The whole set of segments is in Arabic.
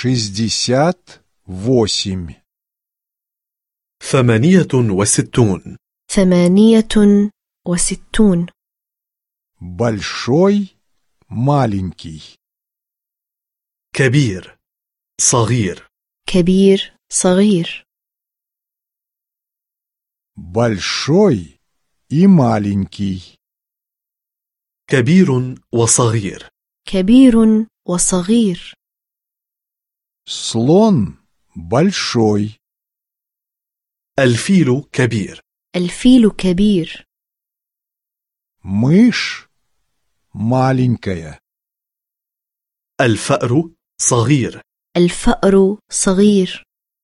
68 68 68 большой, маленький, كبير صغير كبير صغير большой и маленький, كبير وصغير كبير وصغير слон большой, الفيل كبير الفيل كبير мышь маленькая, الفأر صغير الفأر صغير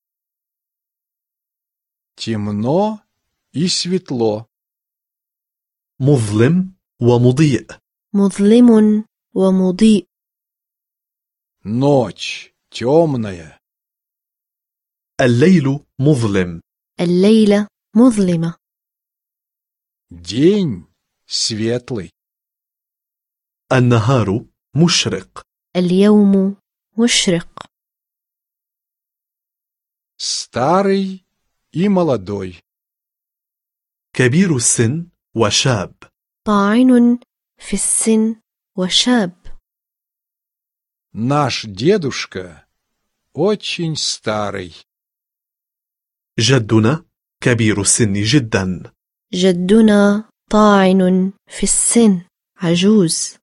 темно и светло, مظلم ومضيء مظلم ومضيء ночь темная, الليل مظلم الليلة مظلمة день светлый, النهار مشرق اليوم مشرق старый и молодой, كبير السن وشاب طاعن في السن وشاب наш дедушка очень старый, جدنا كبير السن جدا جدنا طاعن في السن عجوز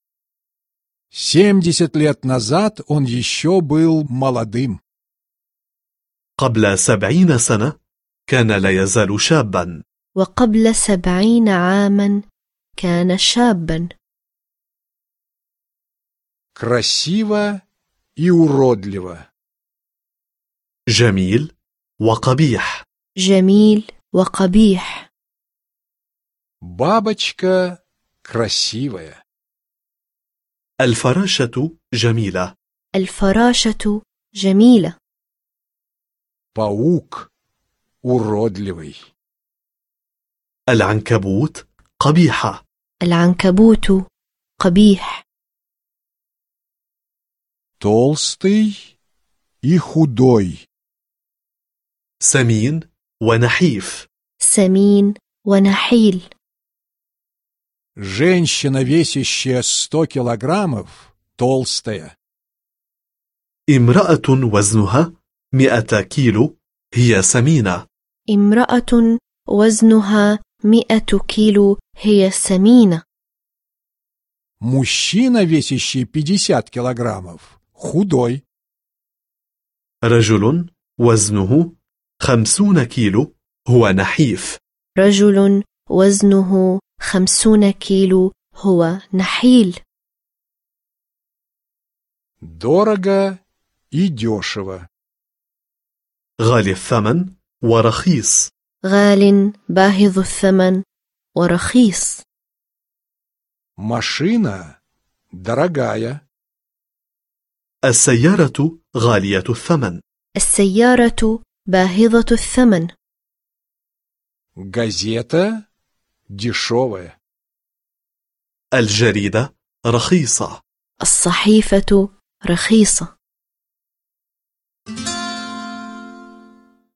70 лет назад он еще был молодым. قبل 70 سنة كان لا يزال شابا وقبل 70 عاما كان شابا Красиво и уродливо. جميل وقبيح جميل وقبيح Бабочка красивая. الفراشة جميلة الفراشة جميلة Паук уродливый. العنكبوت قبيحة العنكبوت قبيح Толстый и худой. سمين ونحيف سمين ونحيل Женщина, весящая 100 килограммов, толстая. امرأة وزنها 100 كيلو هي سمينة امرأة وزنها 100 كيلو هي سمينة Мужчина, весящий 50 килограммов, худой. رجل وزنه 50 كيلو هو نحيف رجل وزنه 50 كيلو هو نحيل Дорого и дешево. غالي الثمن ورخيص غال باهظ الثمن ورخيص Машина дорогая. السيارة غالية الثمن السيارة باهظة الثمن Газета дешевая. الجريدة رخيصة الصحيفة رخيصة